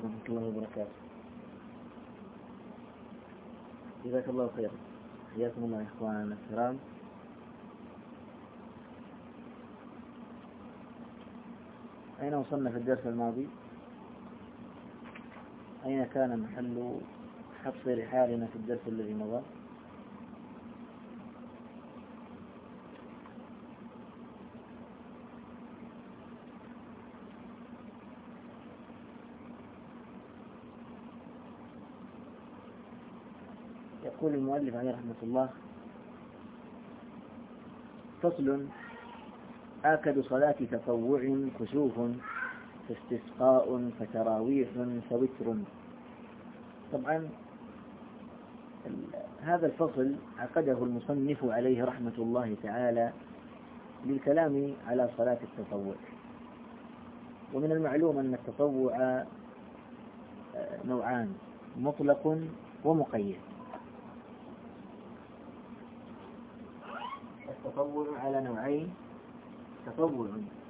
عليكم ورحمة الله وبركاته. جزاك الله خيرا. حياكم الله يا إخواننا الكرام. أين وصلنا في الدرس الماضي؟ أين كان محل حبس رحالنا في الدرس الذي مضى؟ يقول المؤلف عليه رحمة الله: فصل: آكد صلاة تطوع كسوف، فاستسقاء، فتراويح، فوتر. طبعا هذا الفصل عقده المصنف عليه رحمة الله تعالى للكلام على صلاة التطوع. ومن المعلوم أن التطوع نوعان: مطلق ومقيد. التطوع على نوعين: تطوع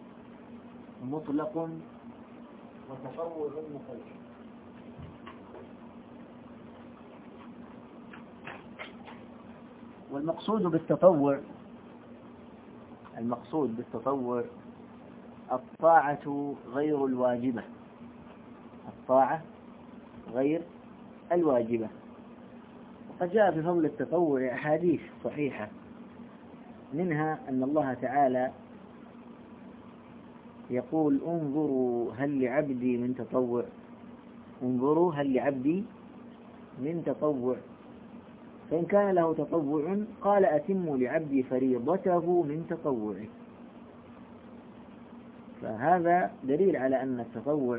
مطلق وتطوع مقيد. والمقصود بالتطوع الطاعة غير الواجبة، الطاعة غير الواجبة. وقد جاء في فضل التطوع أحاديث صحيحة، منها أن الله تعالى يقول: انظروا هل لعبدي من تطوع، انظروا هل لعبدي من تطوع، فإن كان له تطوع قال: أتموا لعبدي فريضته من تطوعه. فهذا دليل على أن التطوع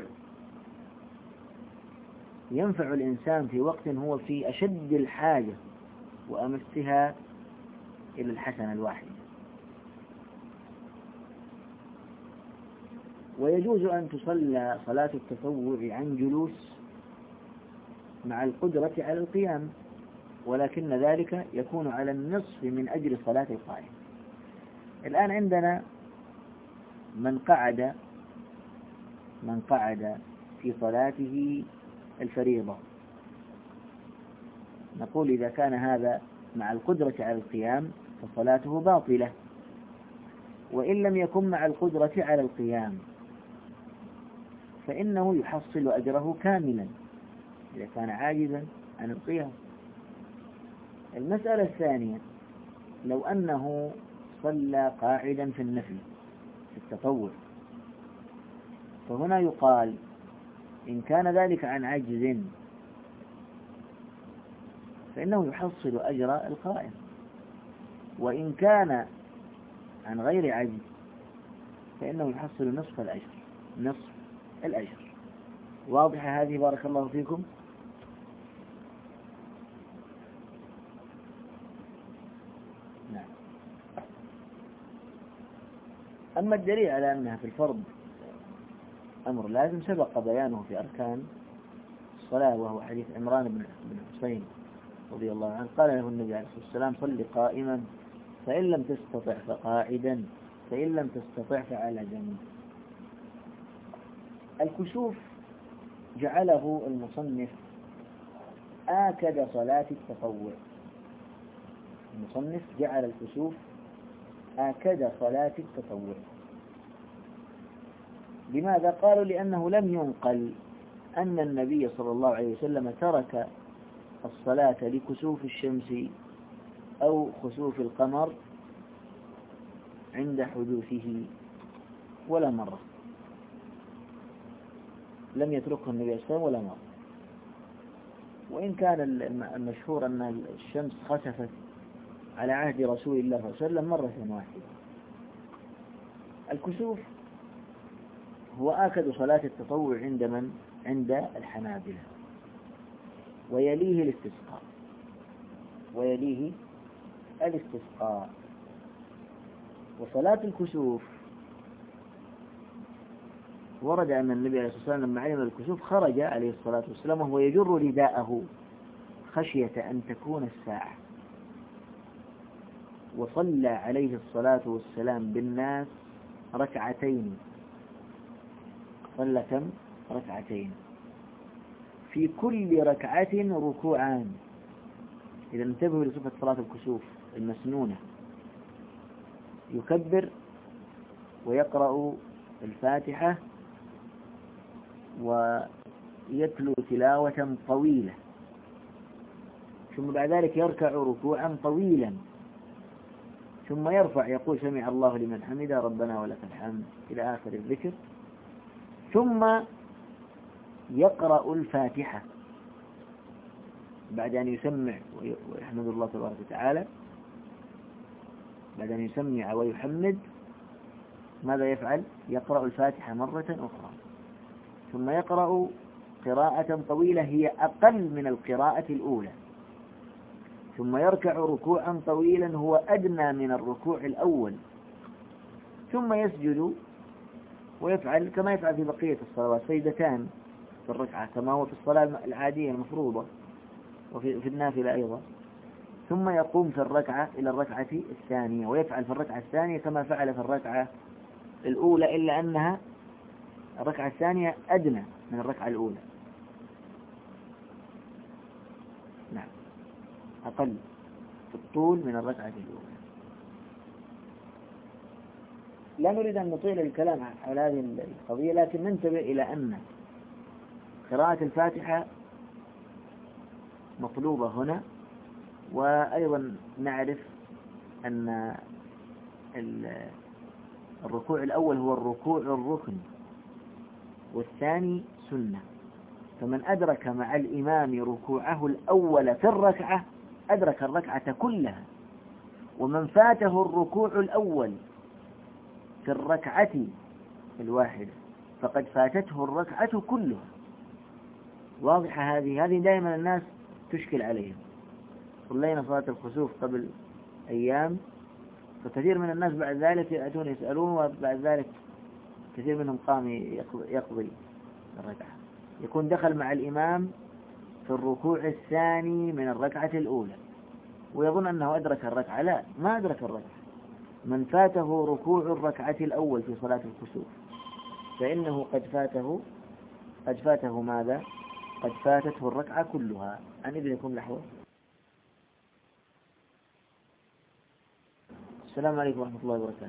ينفع الإنسان في وقت هو في أشد الحاجة وأمسها إلى الحسنة الواحدة. ويجوز أن تصلى صلاة التطوع عن جلوس مع القدرة على القيام، ولكن ذلك يكون على النصف من أجر صلاة القائم. الآن عندنا من قعد في صلاته الفريضة، نقول إذا كان هذا مع القدرة على القيام فصلاته باطلة، وإن لم يكن مع القدرة على القيام فإنه يحصل أجره كاملا إذا كان عاجزا عن القيام. المسألة الثانية: لو أنه صلى قاعدا في النفل في التطوع، فهنا يقال إن كان ذلك عن عجز فإنه يحصل أجر القائم، وإن كان عن غير عجز فإنه يحصل نصف الأجر. واضحة هذه؟ بارك الله فيكم. نعم. أما الدليل على أنها في الفرض أمر لازم سبق بيانه في أركان الصلاة، وهو حديث عمران بن حسين رضي الله عنه، قال له النبي عليه الصلاة والسلام: صل قائما، فإن لم تستطع فقاعدا، فإن لم تستطع فعلى جنب. الكسوف جعله المصنف آكد صلاة التطوع. المصنف جعل الكسوف آكد صلاة التطوع. لماذا؟ قالوا: لأنه لم ينقل أن النبي صلى الله عليه وسلم ترك الصلاة لكسوف الشمس أو خسوف القمر عند حدوثه ولا مرة، لم يتركه النبي صلى الله عليه وسلم ولا مرة. وإن كان المشهور أن الشمس خسفت على عهد رسول الله صلى الله عليه وسلم مرة واحدة. الكسوف هو آكد صلاة التطوع عند من؟ عند الحنابلة، ويليه الاستسقاء. وصلاة الكسوف ورد أن النبي عليه الصلاة والسلام لما علم الكسوف خرج عليه الصلاة والسلام وهو يجر رداءه خشية أن تكون الساعة، وصلى عليه الصلاة والسلام بالناس ركعتين. صلى كم؟ ركعتين. في كل ركعة ركوعان. إذا انتبهوا لصفة صلاة الكسوف المسنونة، يكبر ويقرأ الفاتحة ويتلو تلاوة طويلة، ثم بعد ذلك يركع ركوعا طويلا، ثم يرفع يقول سمع الله لمن حمده ربنا ولك الحمد إلى آخر الذكر، ثم يقرأ الفاتحة بعد أن يسمع ويحمد الله تبارك وتعالى. بعد أن يسمع ويحمد ماذا يفعل؟ يقرأ الفاتحة مرة أخرى، ثم يقرأ قراءة طويلة هي أقل من القراءة الأولى، ثم يركع ركوعا طويلا هو أدنى من الركوع الأول، ثم يسجد ويفعل كما يفعل في بقية الصلوات، سجدتان في الركعة كما هو في الصلاة العادية المفروضة وفي النافلة أيضا، ثم يقوم في الركعة إلى الركعة الثانية ويفعل في الركعة الثانية كما فعل في الركعة الأولى، إلا أنها الركعة الثانية أدنى من الركعة الأولى، نعم أقل في الطول من الركعة الأولى. لا نريد أن نطيل الكلام على هذه القضية، لكن ننتبه إلى أن قراءة الفاتحة مطلوبة هنا، وأيضا نعرف أن الركوع الأول هو الركوع الركن والثاني سنة، فمن أدرك مع الإمام ركوعه الأول في الركعة أدرك الركعة كلها، ومن فاته الركوع الأول في الركعة الواحدة فقد فاتته الركعة كلها. واضحة هذه دائما الناس تشكل عليهم. صلينا صلاة الكسوف قبل أيام، فكثير من الناس بعد ذلك يأتون يسألون، وبعد ذلك كثير منهم قام يقضي الركعة، يكون دخل مع الإمام في الركوع الثاني من الركعة الأولى ويظن أنه أدرك الركعة. لا، ما أدرك الركعة. من فاته ركوع الركعة الأول في صلاة الكسوف فإنه قد فاته ماذا؟ قد فاتته الركعة كلها. عن إذنكم لحظة. السلام عليكم ورحمة الله وبركاته.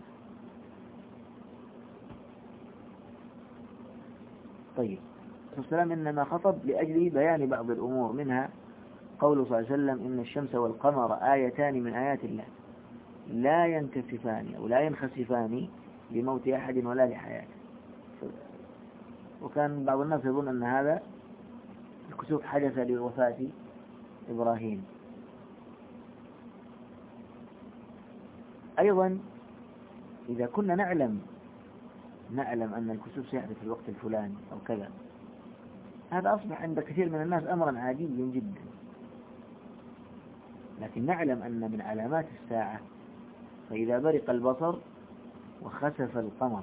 طيب، السلام إنما خطب لأجل بيان بعض الأمور، منها قوله صلى الله عليه وسلم إن الشمس والقمر آيتان من آيات الله لا ينكسفان أو لا ينخسفان لموت أحد ولا لحياته. وكان بعض الناس يظن أن هذا الكسوف حدث لوفاة إبراهيم. أيضا إذا كنا نعلم أن الكسوف سيحدث في الوقت الفلاني أو كذا، هذا أصبح عند كثير من الناس أمرا عاديا جدا، لكن نعلم أن من علامات الساعة فإذا برق البصر وخسف القمر،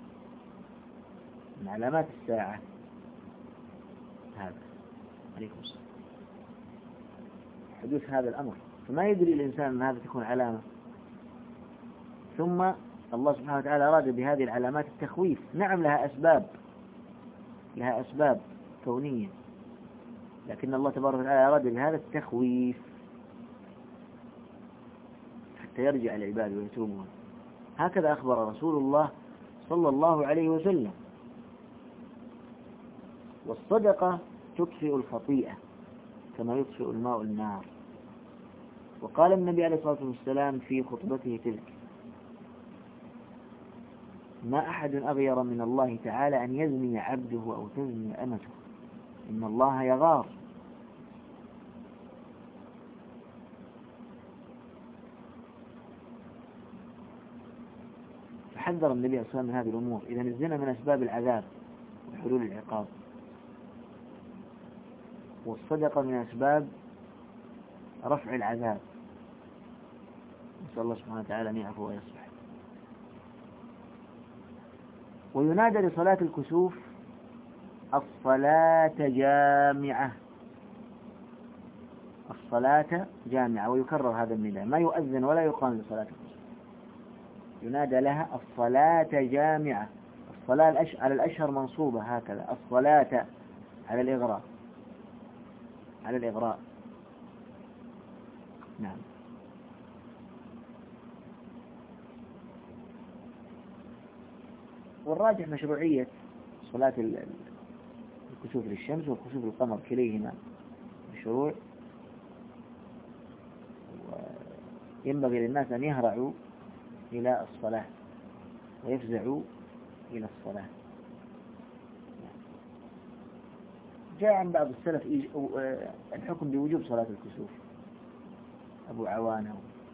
من علامات الساعة هذا. عليكم السلام. حدوث هذا الأمر، فما يدري الإنسان أن هذا تكون علامة. ثم الله سبحانه وتعالى أراد بهذه العلامات التخويف. نعم لها أسباب كونية، لكن الله تبارك وتعالى أراد بهذا التخويف حتى يرجع العباد ويتوبون. هكذا أخبر رسول الله صلى الله عليه وسلم. والصدقة تطفئ الخطيئة كما يطفئ الماء النار. وقال النبي عليه الصلاة والسلام في خطبته تلك: ما أحد أغير من الله تعالى أن يزني عبده أو تزني أمته، إن الله يغار. فحذر النبي صلى الله عليه وسلم من هذه الأمور. إذا الزنا من أسباب العذاب وحلول العقاب، والصدقة من أسباب رفع العذاب. نسأل الله سبحانه وتعالى أن يعفو ويصلح. وينادى لصلاة الكسوف الصلاة جامعة، الصلاة جامعة، ويكرر هذا النداء، ما يؤذن ولا يقام لصلاة الكسوف، ينادى لها الصلاة جامعة. الصلاة على الأشهر منصوبة هكذا، الصلاة على الإغراء، على الإغراء. نعم. والراجح مشروعية صلاة الكسوف للشمس وكسوف القمر كليهما مشروع، وينبغي للناس أن يهرعوا إلى الصلاة ويفزعوا إلى الصلاة. جاء عن بعض السلف الحكم بوجوب صلاة الكسوف، أبو عوانة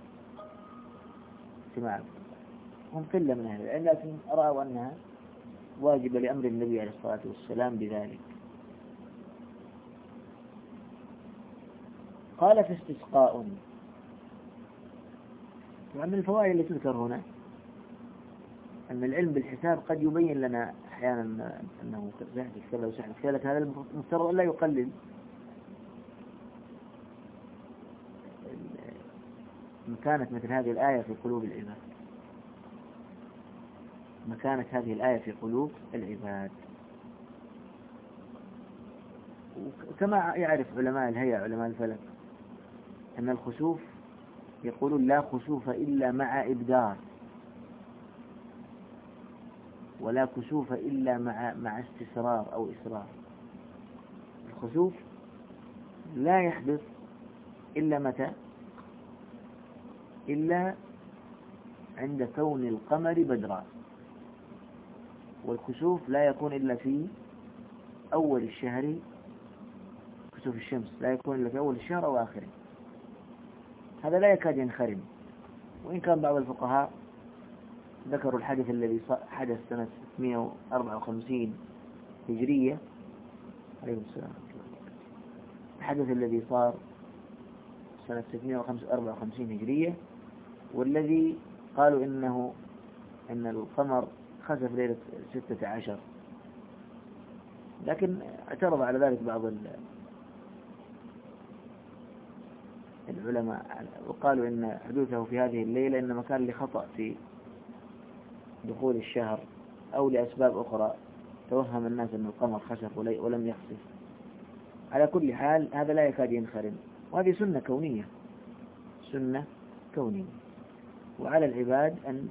سماع، هم قلة من أهل العلم، لكن رأوا أنها واجبة لأمر النبي عليه الصلاة والسلام بذلك. قال: في استسقاء. ومن الفوائد التي تذكر هنا أن العلم بالحساب قد يبين لنا أحيانا أنه سيحدث كذا وسيحدث كذا، لكن هذا المفترض أن لا يقلل مكانة مثل هذه الآية في قلوب العباد، مكانة هذه الآية في قلوب العباد. وكما يعرف علماء الهيئة علماء الفلك أن الخسوف يقولون لا خسوف إلا مع إبدار، ولا كسوف إلا مع استسرار أو إسرار. الخسوف لا يحدث إلا متى؟ إلا عند كون القمر بدرا، والكسوف لا يكون إلا في أول الشهر، كسوف الشمس لا يكون إلا في أول الشهر أو آخره، هذا لا يكاد ينخرم. وإن كان بعض الفقهاء ذكروا الحدث الذي حدث سنة 654 هجرية، عليه السلام، الحدث الذي صار سنة 654 هجرية، والذي قالوا إن القمر خسف ليلة 16، لكن اعترض على ذلك بعض العلماء وقالوا إن حدوثه في هذه الليلة إنما كان لخطأ في دخول الشهر أو لأسباب أخرى، توهم الناس أن القمر خسف ولم يخسف. على كل حال هذا لا يكاد ينخرم، وهذه سنة كونية، سنة كونية، وعلى العباد أن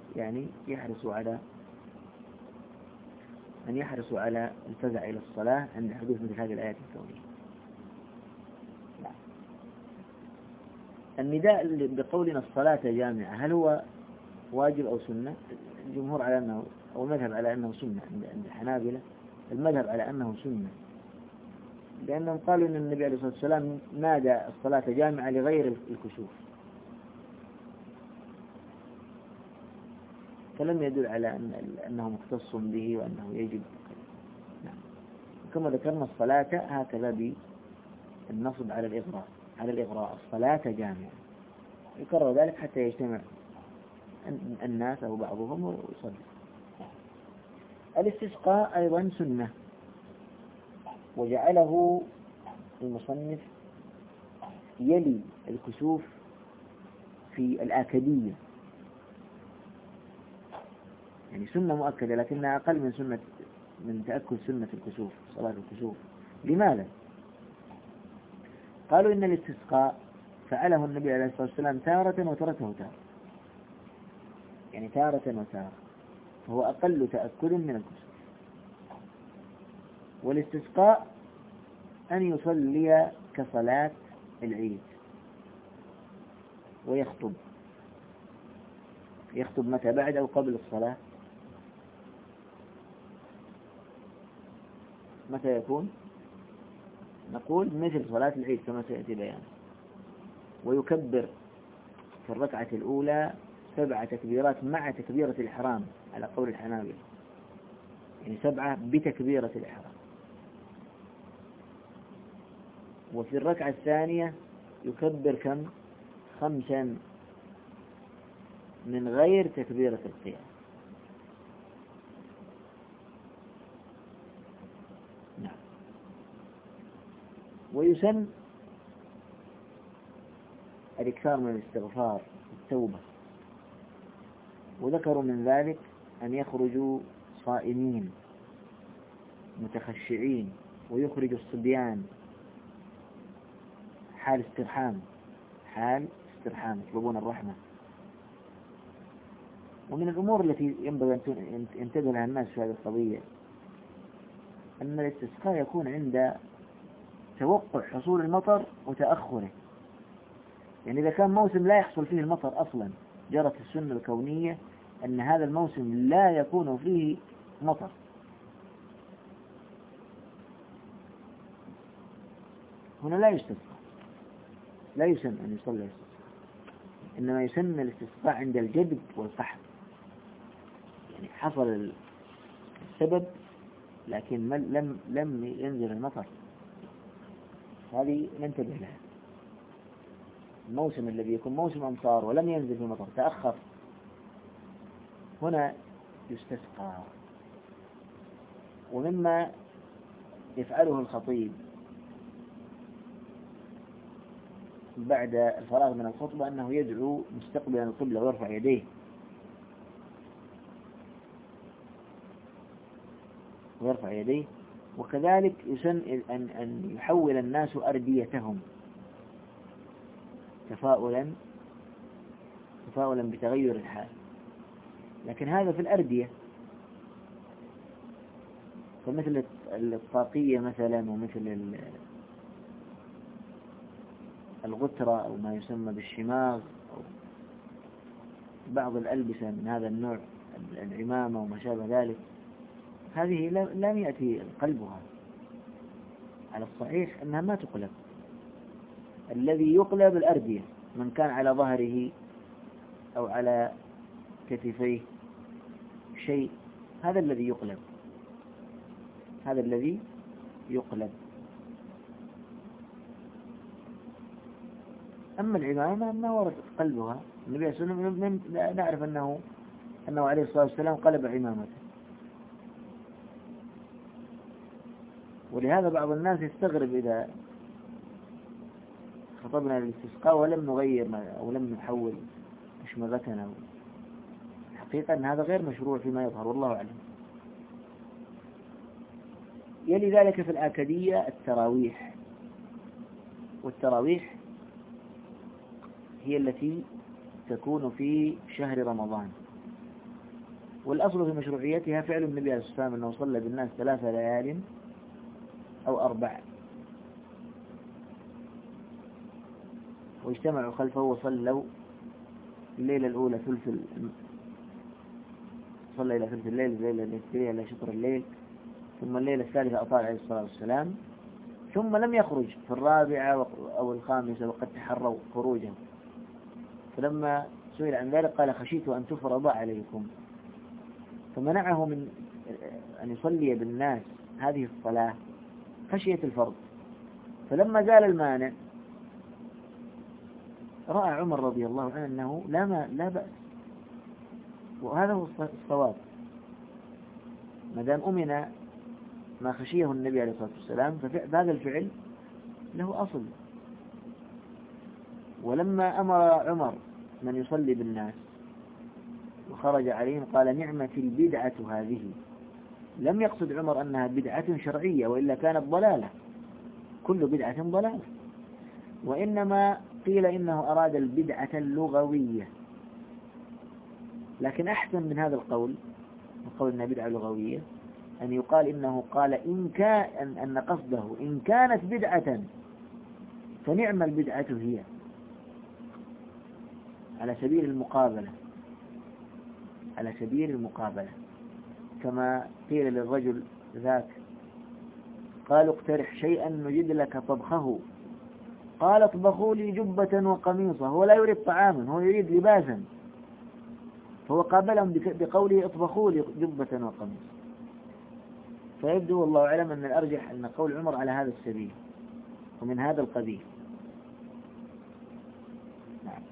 يحرصوا على الفزع إلى الصلاة عند حدوث مثل هذه الآيات الكونية. النداء بقولنا الصلاة جامعة هل هو واجب أو سنة؟ الجمهور على أنه، أو المذهب على أنه سنة. عند الحنابلة المذهب على أنه سنة، لأنهم قالوا أن النبي عليه الصلاة والسلام نادى الصلاة جامعة لغير الكسوف، فلم يدل على أنه مختص به وأنه يجب. نعم. كما ذكرنا الصلاة هكذا بالنصب على الإغراء الصلاة جامعة، يكرر ذلك حتى يجتمع الناس أو بعضهم ويصلي. الاستسقاء أيضا سنة، وجعله المصنف يلي الكسوف في الآكدية، يعني سنة مؤكدة لكنها أقل من تأكد سنة الكسوف، صلاة الكسوف. لماذا؟ قالوا إن الاستسقاء فعله النبي عليه الصلاة والسلام تارة وتركه تارة، يعني تارة وتارة، فهو أقل تأكد من الكسوف. والاستسقاء أن يصلي كصلاة العيد ويخطب متى؟ بعد أو قبل الصلاة؟ متى يكون؟ نقول مثل صلاة العيد كما سيأتي بيانه، ويكبر في الركعة الأولى 7 تكبيرات مع تكبيرة الإحرام على قول الحنابلة، يعني 7 بتكبيرة الإحرام. وفي الركعة الثانية يكبر كم؟ 5 من غير تكبيرة القيام. نعم. ويسن الإكثار من الاستغفار والتوبة، وذكروا من ذلك أن يخرجوا صائمين متخشعين، ويخرج الصبيان حال استرحام، حال استرحام، يطلبون الرحمة. ومن الأمور التي ينبغي أن ينتبه لها الناس في هذه القضية أن الاستسقاء يكون عند توقع حصول المطر وتأخره. يعني إذا كان موسم لا يحصل فيه المطر أصلا، جرت السنة الكونية أن هذا الموسم لا يكون فيه مطر، هنا لا يستسقى، لا يسن أن يصلي الاستسقاء، إنما يسن الاستسقاء عند الجدب والقحط. يعني حصل السبب لكن لم ينزل المطر، هذه ننتبه لها. الموسم الذي يكون موسم أمطار ولم ينزل في المطر تأخر، هنا يستسقى. ومما يفعله الخطيب بعد الفراغ من الخطبة أنه يدعو مستقبلا القبلة ويرفع يديه وكذلك يسن أن يحول الناس أرديتهم تفاؤلا بتغير الحال. لكن هذا في الأردية، فمثل الطاقية مثلا، ومثل الغترة أو ما يسمى بالشماغ، أو بعض الألبسة من هذا النوع، العمامة وما شابه ذلك، هذه لم يأتي قلبها. على الصحيح أنها ما تقلب. الذي يقلب الأردية، من كان على ظهره أو على كتفيه شيء، هذا الذي يقلب. أما العمامة ما ورد قلبها. النبي صلى الله عليه وسلم نعرف أنه عليه الصلاة والسلام قلب عمامته. ولهذا بعض الناس يستغرب إذا خطبنا للاستسقاء ولم نغير أو لم نحول أشمغتنا. الحقيقة أن هذا غير مشروع فيما يظهر، والله أعلم. يلي ذلك في الآكدية التراويح، والتراويح هي التي تكون في شهر رمضان. والأصل في مشروعيتها فعل النبي عليه الصلاة والسلام أنه صلى بالناس 3 ليال أو 4، واجتمعوا خلفه وصلوا الليلة الأولى صلى إلى ثلث الليل، الليلة الثانية إلى شطر الليل، ثم الليلة الثالثة أطال عليه الصلاة والسلام، ثم لم يخرج في 4 أو 5 وقد تحروا خروجه. فلما سئل عن ذلك قال: خشيت أن تفرض عليكم، فمنعه من أن يصلي بالناس هذه الصلاة خشية الفرض. فلما زال المانع رأى عمر رضي الله عنه أنه لا بأس، وهذا هو الصواب. ما دام أمن ما خشيه النبي عليه الصلاة والسلام، فهذا الفعل له أصل. ولما أمر عمر من يصلي بالناس وخرج عليهم قال: نعمة البدعة هذه. لم يقصد عمر أنها بدعة شرعية، وإلا كانت ضلالة، كل بدعة ضلالة. وإنما قيل إنه أراد البدعة اللغوية. لكن أحسن من هذا القول، القول أنها بدعة لغوية، أن يقال إنه قال أن قصده إن كانت بدعة فنعم البدعة هي، على سبيل المقابلة، كما قيل للرجل ذاك: قالوا اقترح شيئا نجد لك طبخه، قال: اطبخوا لي جبة وقميصا. هو لا يريد طعاما، هو يريد لباسا، فهو قابلهم بقوله: اطبخوا لي جبة وقميصا. فيبدو والله أعلم أن الأرجح أن قول عمر على هذا السبيل ومن هذا القبيل. نعم.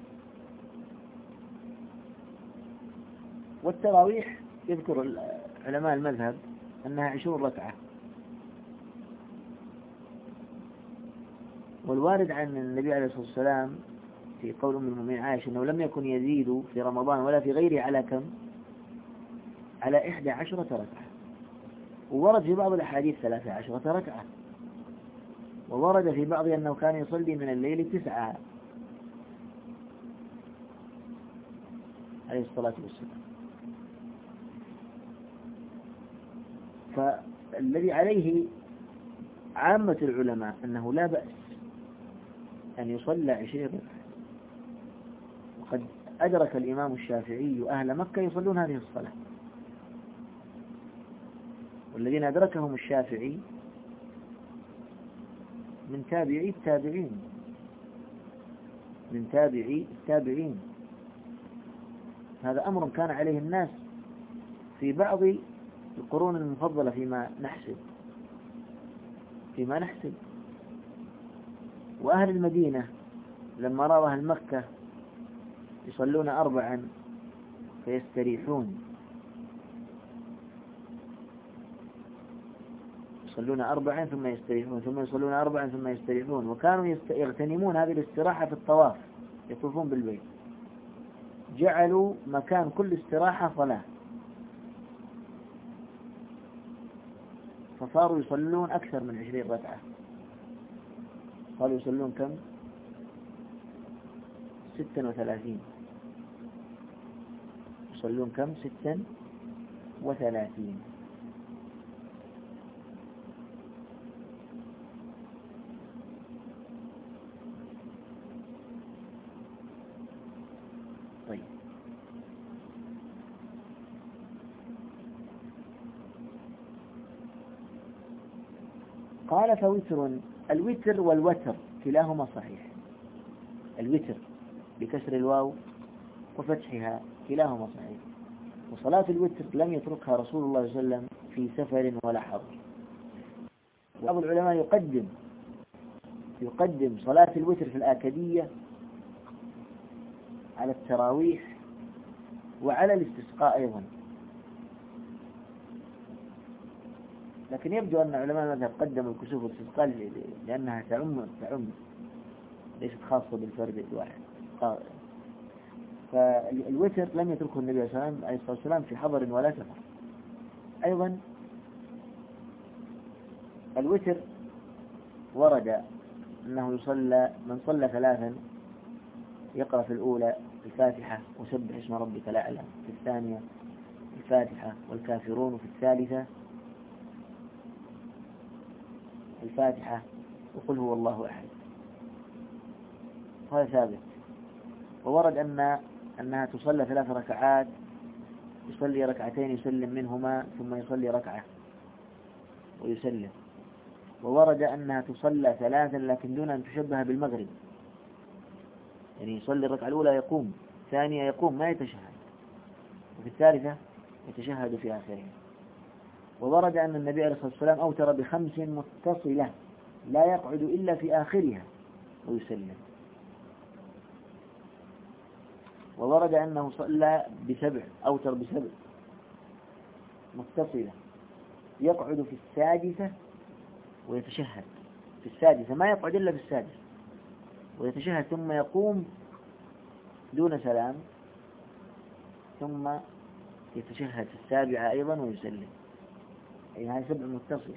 والتراويح يذكر علماء المذهب أنها 20 ركعة، والوارد عن النبي عليه الصلاة والسلام في قول أم المؤمنين عائشة أنه لم يكن يزيد في رمضان ولا في غيره على كم؟ على 11 ركعة. وورد في بعض الأحاديث 13 ركعة. وورد في بعض أنه كان يصلي من الليل 9 عليه الصلاة والسلام. فالذي عليه عامة العلماء أنه لا بأس أن يصلى 20 ركعة، وقد أدرك الإمام الشافعي أهل مكة يصلون هذه الصلاة، والذين أدركهم الشافعي من تابعي التابعين، من تابعي التابعين. هذا أمر كان عليه الناس في بعض القرون المفضلة فيما نحسب. وأهل المدينة لما رأوا أهل مكة يصلون 4 فيستريحون، يصلون 4 ثم يستريحون، ثم يصلون 4 ثم يستريحون، وكانوا يغتنمون هذه الاستراحة في الطواف، يطوفون بالبيت، جعلوا مكان كل استراحة صلاة، فصاروا يصلون أكثر من 20 ركعة. صاروا يصلون كم؟ 36. يصلون كم؟ 36. طيب، قال فوتر. الوتر والوتر كلاهما صحيح. الوتر بكسر الواو وفتحها كلاهما صحيح. وصلاة الوتر لم يتركها رسول الله صلى الله عليه وسلم في سفر ولا حضر. وبعض العلماء يقدم صلاة الوتر في الآكدية على التراويح وعلى الاستسقاء أيضا، لكن يبدو أن علماء المذهب قدموا الكسوف والاستسقاء لأنها تعم ليست خاصة بالفرد الواحد. فالوتر لم يتركه النبي عليه الصلاة والسلام في حضر ولا سفر. أيضا الوتر ورد أنه يصلى، من صلى 3 يقرأ في الأولى الفاتحة وسبح اسم ربك الأعلى، في الثانية الفاتحة والكافرون، وفي الثالثة الفاتحة وقل هو الله أحد. هذا ثابت. وورد أنها تصلى 3 ركعات، يصلي 2 يسلم منهما ثم يصلي 1 ويسلم. وورد أنها تصلى 3 لكن دون أن تشبه بالمغرب، يعني يصلي الركعة الأولى يقوم، الثانية يقوم ما يتشهد، وفي الثالثة يتشهد في آخرها. وورد أن النبي عليه الصلاة والسلام أوتر ب5 متصلة لا يقعد إلا في آخرها ويسلم. وورد أنه صلى أوتر ب7 متصلة يقعد في السادسة ويتشهد، في السادسة ما يقعد إلا في السادسة ويتشهد، ثم يقوم دون سلام، ثم يتشهد في السابعة أيضا ويسلم، أي هذه 7 متصلة.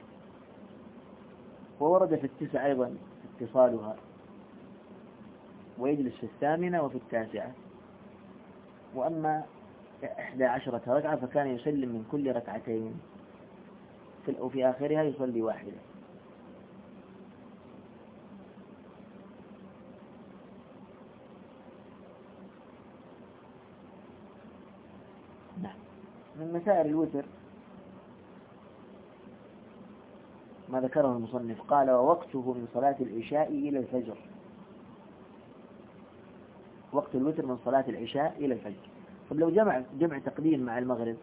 وورد في 9 أيضا اتصالها، ويجلس في 8 وفي 9. وأما 11 ركعة فكان يسلم من كل 2 وفي آخرها يصلي 1. نعم. من مسائل الوتر ما ذكره المصنف، قال ووقته من صلاة العشاء إلى الفجر. وقت الوتر من صلاة العشاء إلى الفجر. طب لو جمع تقديم مع المغرب،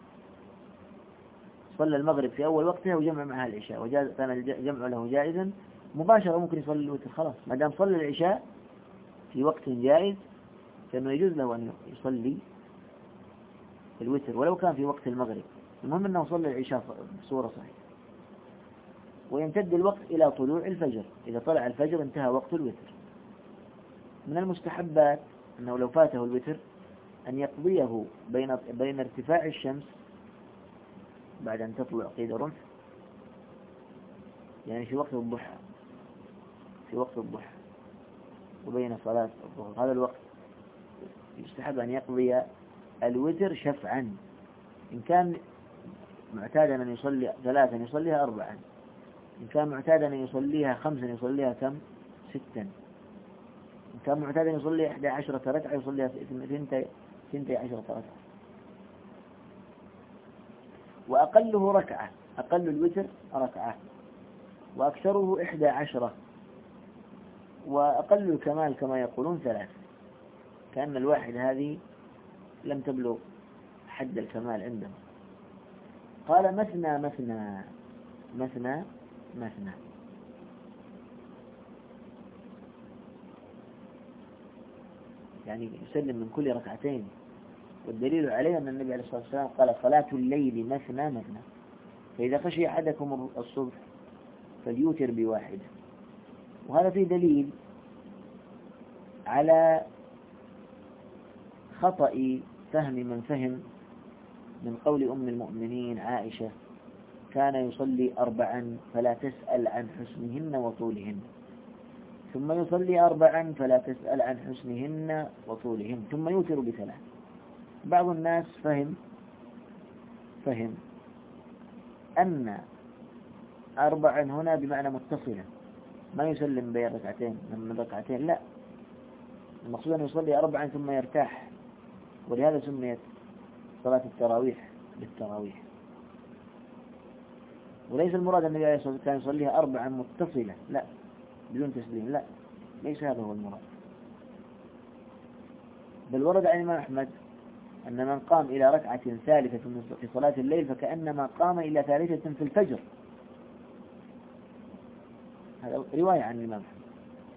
صلى المغرب في أول وقتها وجمع معها العشاء وجاز، كان الجمع له جائزا، مباشرة ممكن يصلي الوتر خلاص، ما دام صلى العشاء في وقت جائز فإنه يجوز له أن يصلي الوتر ولو كان في وقت المغرب، المهم أنه صلى العشاء بصورة صحيحة. ويمتد الوقت إلى طلوع الفجر، إذا طلع الفجر انتهى وقت الوتر. من المستحبات أنه لو فاته الوتر أن يقضيه بين ارتفاع الشمس بعد أن تطلع قيد الرمح، يعني في وقت الضحى، في وقت الضحى وبين صلاة الظهر، هذا الوقت يستحب أن يقضي الوتر شفعا. إن كان معتادا أن يصلي 3 يصليها 4، إن كان معتادا أن يصليها 5 يصليها كم؟ 6، إن كان معتادا أن يصلي 11 ركعة يصليها 12 ركعة. وأقله ركعة، أقل الوتر ركعة، وأكثره 11، وأقل الكمال كما يقولون 3، كأن الواحد هذه لم تبلغ حد الكمال عندهم. قال مثنى مثنى مثنى مثنى، يعني يسلم من كل ركعتين. والدليل عليه أن النبي عليه الصلاة والسلام قال صلاة الليل مثنى مثنى، فإذا خشي أحدكم الصبح فليوتر بواحد. وهذا فيه دليل على خطأ فهم من فهم من قول أم المؤمنين عائشة كان يصلي 4 فلا تسأل عن حسنهن وطولهن، ثم يصلي 4 فلا تسأل عن حسنهن وطولهن، ثم يوتر ب3. بعض الناس فهم أن 4 هنا بمعنى متصلة، ما يسلم بين ركعتين من ركعتين، لا، المقصود أن يصلي 4 ثم يرتاح، ولهذا سميت صلاة التراويح بالتراويح. وليس المراد أن النبي كان يصليها 4 متصلة، لا، بدون تسليم، لا، ليس هذا هو المراد. بل ورد عن الإمام أحمد أن من قام إلى ركعة ثالثة في صلاة الليل فكأنما قام إلى ثالثة في الفجر، هذا رواية عن الإمام أحمد.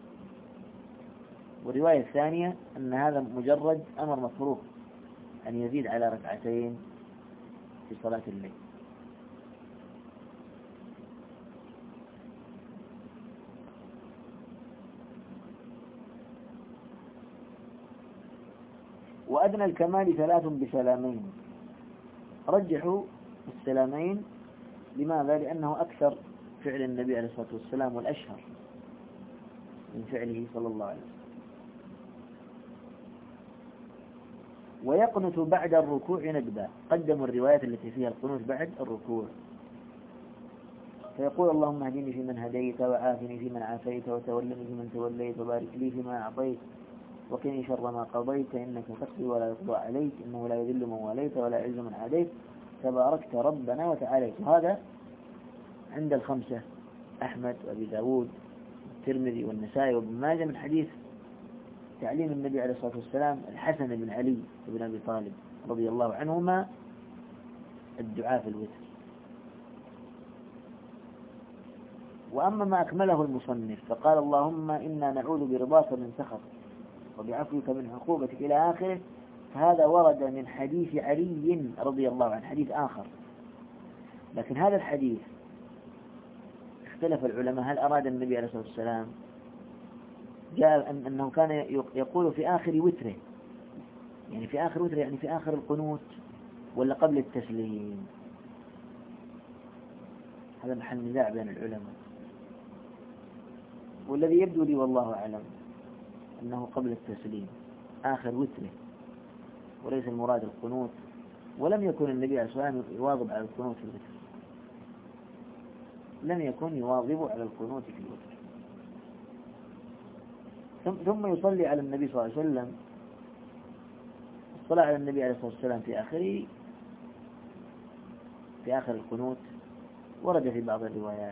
والرواية الثانية أن هذا مجرد أمر مفروغ أن يزيد على 2 في صلاة الليل. وأدنى الكمال 3 بسلامين، رجحوا السلامين. لماذا؟ لأنه أكثر فعل النبي عليه الصلاة والسلام والأشهر من فعله صلى الله عليه وسلم. ويقنت بعد الركوع ندبا، قدموا الروايات التي فيها القنوت بعد الركوع، فيقول اللهم اهدني فيمن هديت، وعافني فيمن عافيت، وتولني فيمن توليت، وبارك لي فيما أعطيت، وقني شر ما قضيت، إنك تقضي ولا يقضى عليك، إنه لا يذل من واليت ولا يعز من عاديت، تباركت ربنا وتعاليت. وهذا عند 5: أحمد وأبي داود والترمذي والنسائي وابن ماجه، من حديث تعليم النبي عليه الصلاة والسلام الحسن بن علي بن أبي طالب رضي الله عنهما الدعاء في الوتر. وأما ما أكمله المصنف فقال اللهم إنا نعوذ برضاك من سخطك وبعفوك من عقوبتك إلى آخره، فهذا ورد من حديث علي رضي الله عنه، حديث آخر. لكن هذا الحديث اختلف العلماء هل أراد النبي عليه الصلاة والسلام جاء أنه كان يقول في آخر وتره، يعني في آخر وتره يعني في آخر القنوت، ولا قبل التسليم؟ هذا محل نزاع بين العلماء، والذي يبدو لي والله أعلم أنه قبل التسليم آخر وتره، وليس المراد القنوت. ولم يكن النبي عليه الصلاة والسلام يواظب على القنوت في الوتر، لم يكن يواظب على القنوت في الوتر. ثم يصلي على النبي صلى الله عليه وسلم. الصلاة على النبي عليه الصلاة والسلام في آخر القنوت ورد في بعض الروايات،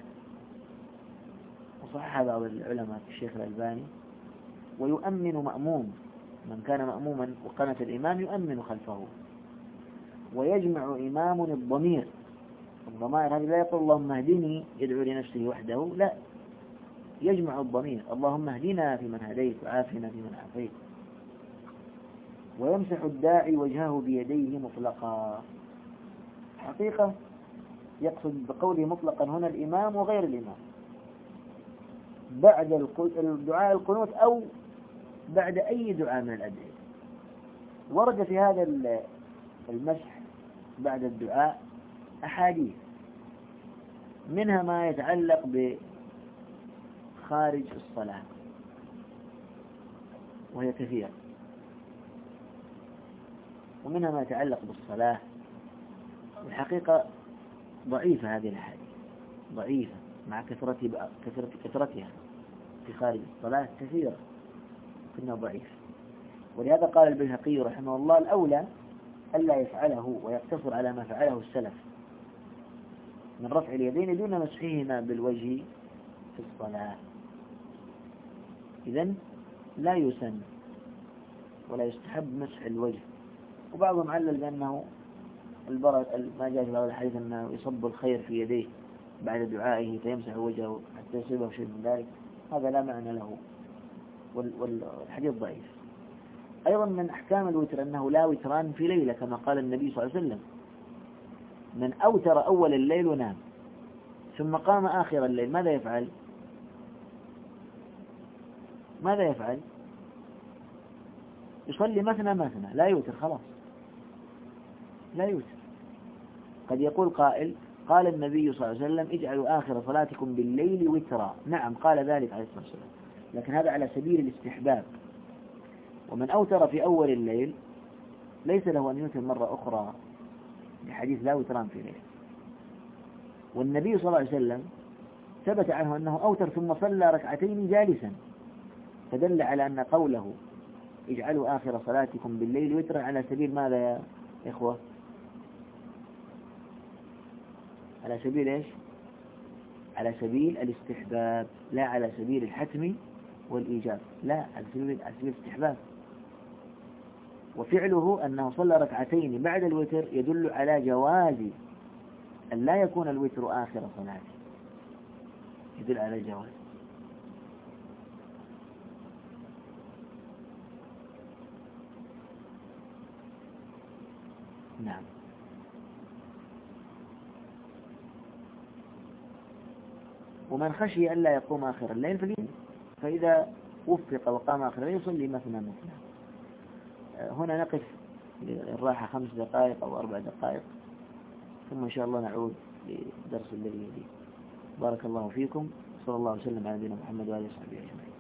وصحح بعض العلماء الشيخ الألباني. ويؤمن مأموم، من كان مأموما وقنت الإمام يؤمن خلفه. ويجمع إمام الضمير هذه لا يقول اللهم اهدني يدعو لنفسه وحده، لا، يجمع الضمير اللهم اهدنا فيمن هديت وعافنا فيمن عافيت. ويمسح الداعي وجهه بيديه مطلقا. حقيقة يقصد بقوله مطلقا هنا الإمام وغير الإمام، بعد الدعاء القنوت أو بعد أي دعاء من الأدعية. ورد في هذا المسح بعد الدعاء أحاديث، منها ما يتعلق خارج الصلاة، وهي كثيرة، ومنها ما يتعلق بالصلاة. الحقيقة ضعيفة هذه الحديث، ضعيفة مع كثرتها في خارج الصلاة كثيرة، لكنها ضعيف. ولهذا قال البيهقي رحمه الله: الأولى ألا يفعله ويقتصر على ما فعله السلف من رفع اليدين دون مسحهما بالوجه في الصلاة. إذن لا يسن ولا يستحب مسح الوجه. وبعضهم علل بأنه ما جاء في هذا الحديث أنه يصب الخير في يديه بعد دعائه فيمسح وجهه حتى يصيبه شيء من ذلك، هذا لا معنى له، والحديث ضعيف. أيضا من أحكام الوتر أنه لا وتران في ليلة، كما قال النبي صلى الله عليه وسلم: من أوتر أول الليل ونام ثم قام آخر الليل ماذا يفعل؟ يصلي مثنى مثنى، لا يوتر، خلاص لا يوتر. قد يقول قائل: قال النبي صلى الله عليه وسلم: اجعلوا آخر صلاتكم بالليل وترا. نعم، قال ذلك عليه الصلاة والسلام، لكن هذا على سبيل الاستحباب. ومن أوتر في أول الليل ليس له أن يوتر مرة أخرى، لحديث لا وتران في ليل. والنبي صلى الله عليه وسلم ثبت عنه أنه أوتر ثم صلى ركعتين جالسا، فدل على أن قوله اجعلوا آخر صلاتكم بالليل وترا على سبيل ماذا يا إخوة؟ على سبيل إيش؟ على سبيل الاستحباب، لا على سبيل الحتم والإيجاب، لا، على سبيل الاستحباب. وفعله أنه صلى ركعتين بعد الوتر يدل على جواز أن لا يكون الوتر آخر صلاته، يدل على الجواز. نعم. ومن خشي ألا يقوم آخر الليل فإذا وفق وقام آخر الليل يصلي مثنى مثنى. هنا نقف للراحة 5 دقائق أو 4 دقائق، ثم إن شاء الله نعود لدرس الذي يليه. بارك الله فيكم، صلى الله وسلم على نبينا محمد وآله وصحبه أجمعين.